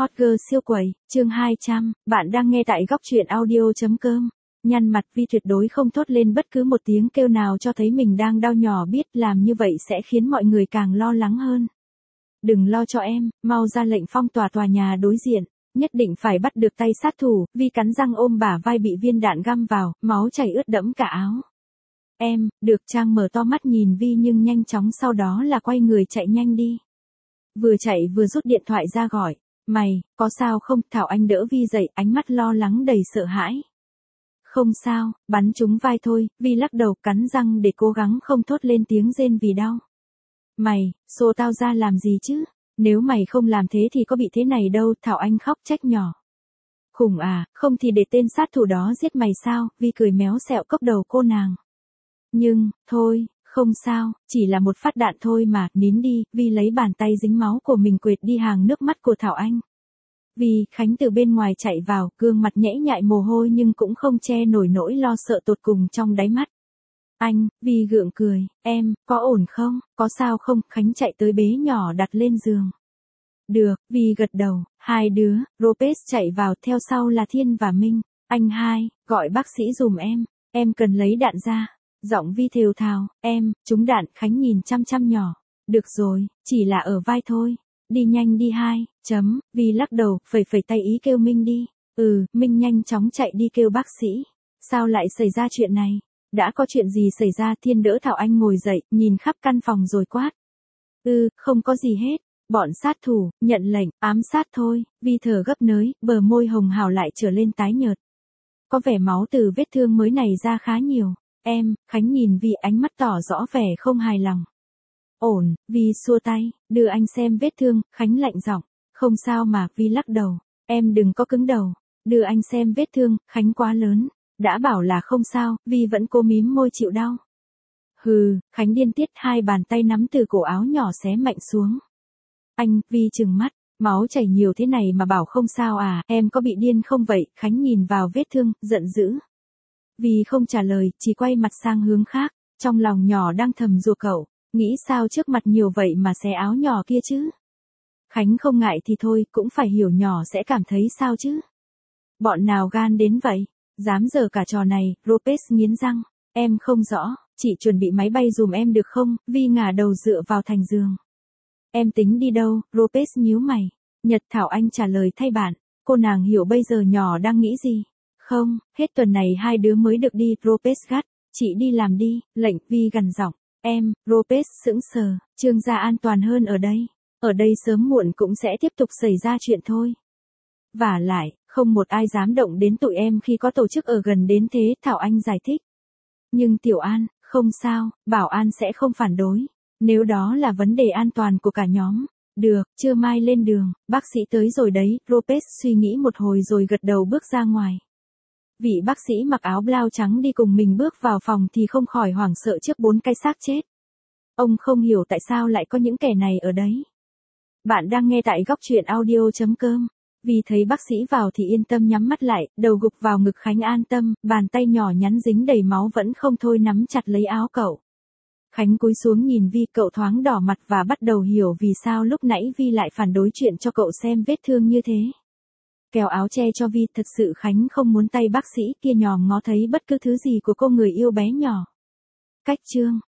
Hot girl siêu quẩy, chương 200, bạn đang nghe tại góc truyện audio.com. Nhăn mặt Vi tuyệt đối không thốt lên bất cứ một tiếng kêu nào cho thấy mình đang đau nhỏ, biết làm như vậy sẽ khiến mọi người càng lo lắng hơn. Đừng lo cho em, mau ra lệnh phong tỏa tòa nhà đối diện, nhất định phải bắt được tay sát thủ. Vi cắn răng ôm bả vai bị viên đạn găm vào, máu chảy ướt đẫm cả áo. Em, được. Trang mở to mắt nhìn Vi nhưng nhanh chóng sau đó là quay người chạy nhanh đi. Vừa chạy vừa rút điện thoại ra gọi. Mày, có sao không? Thảo Anh đỡ Vi dậy, ánh mắt lo lắng đầy sợ hãi. Không sao, bắn trúng vai thôi. Vi lắc đầu cắn răng để cố gắng không thốt lên tiếng rên vì đau. Mày, xô tao ra làm gì chứ? Nếu mày không làm thế thì có bị thế này đâu. Thảo Anh khóc trách nhỏ. Khủng à, không thì để tên sát thủ đó giết mày sao? Vi cười méo xẹo cốc đầu cô nàng. Nhưng, thôi, không sao, chỉ là một phát đạn thôi mà, nín đi. Vi lấy bàn tay dính máu của mình quệt đi hàng nước mắt của Thảo Anh. Vi, Khánh từ bên ngoài chạy vào, gương mặt nhễ nhại mồ hôi nhưng cũng không che nổi nỗi lo sợ tột cùng trong đáy mắt. Anh, Vi gượng cười, em, có ổn không, có sao không? Khánh chạy tới bế nhỏ đặt lên giường. Được, Vi gật đầu, hai đứa. Lopez chạy vào, theo sau là Thiên và Minh. Anh hai, gọi bác sĩ giùm em cần lấy đạn ra. Giọng Vi thều thào, em, trúng đạn. Khánh nhìn chăm chăm nhỏ. Được rồi, chỉ là ở vai thôi. Đi nhanh đi hai, Vi lắc đầu, phẩy phẩy tay ý kêu Minh đi. Minh nhanh chóng chạy đi kêu bác sĩ. Sao lại xảy ra chuyện này? Đã có chuyện gì xảy ra? Thiên đỡ Thảo Anh ngồi dậy, nhìn khắp căn phòng rồi quát. Không có gì hết. Bọn sát thủ, nhận lệnh, ám sát thôi. Vi thở gấp nới, bờ môi hồng hào lại trở lên tái nhợt. Có vẻ máu từ vết thương mới này ra khá nhiều. Em, Khánh nhìn Vi ánh mắt tỏ rõ vẻ không hài lòng. Ổn, Vi xua tay, đưa anh xem vết thương. Khánh lạnh giọng, không sao mà. Vi lắc đầu, em đừng có cứng đầu, đưa anh xem vết thương. Khánh quá lớn, đã bảo là không sao. Vi vẫn cố mím môi chịu đau. Khánh điên tiết, hai bàn tay nắm từ cổ áo nhỏ xé mạnh xuống. Anh, Vi trừng mắt, máu chảy nhiều thế này mà bảo không sao à? Em có bị điên không vậy? Khánh nhìn vào vết thương, giận dữ. Vi không trả lời, chỉ quay mặt sang hướng khác, trong lòng nhỏ đang thầm rủa cậu, nghĩ sao trước mặt nhiều vậy mà xé áo nhỏ kia chứ? Khánh không ngại thì thôi, cũng phải hiểu nhỏ sẽ cảm thấy sao chứ? Bọn nào gan đến vậy? Dám giở cả trò này. Lopez nghiến răng, em không rõ, chị chuẩn bị máy bay dùm em được không? Vi ngả đầu dựa vào thành giường. Em tính đi đâu? Lopez nhíu mày. Nhật. Thảo Anh trả lời thay bạn, cô nàng hiểu bây giờ nhỏ đang nghĩ gì. Không, hết tuần này hai đứa mới được đi. Lopez gắt, chị đi làm đi. Lệnh. Vi gằn giọng, em. Lopez sững sờ, Trương gia an toàn hơn ở đây. Ở đây sớm muộn cũng sẽ tiếp tục xảy ra chuyện thôi. Vả lại, không một ai dám động đến tụi em khi có tổ chức ở gần đến thế. Thảo Anh giải thích. Nhưng Tiểu An, không sao, bảo an sẽ không phản đối. Nếu đó là vấn đề an toàn của cả nhóm. Được, trưa mai lên đường, bác sĩ tới rồi đấy. Lopez suy nghĩ một hồi rồi gật đầu bước ra ngoài. Vị bác sĩ mặc áo blau trắng đi cùng mình bước vào phòng thì không khỏi hoảng sợ trước 4 cái xác chết. Ông không hiểu tại sao lại có những kẻ này ở đấy. Bạn đang nghe tại góc truyện audio.com. Vì thấy bác sĩ vào thì yên tâm nhắm mắt lại, đầu gục vào ngực Khánh an tâm, bàn tay nhỏ nhắn dính đầy máu vẫn không thôi nắm chặt lấy áo cậu. Khánh cúi xuống nhìn Vi, cậu thoáng đỏ mặt và bắt đầu hiểu vì sao lúc nãy Vi lại phản đối chuyện cho cậu xem vết thương như thế. Kéo áo che cho Vi, thật sự Khánh không muốn tay bác sĩ kia nhòm ngó thấy bất cứ thứ gì của cô người yêu bé nhỏ. Cách chương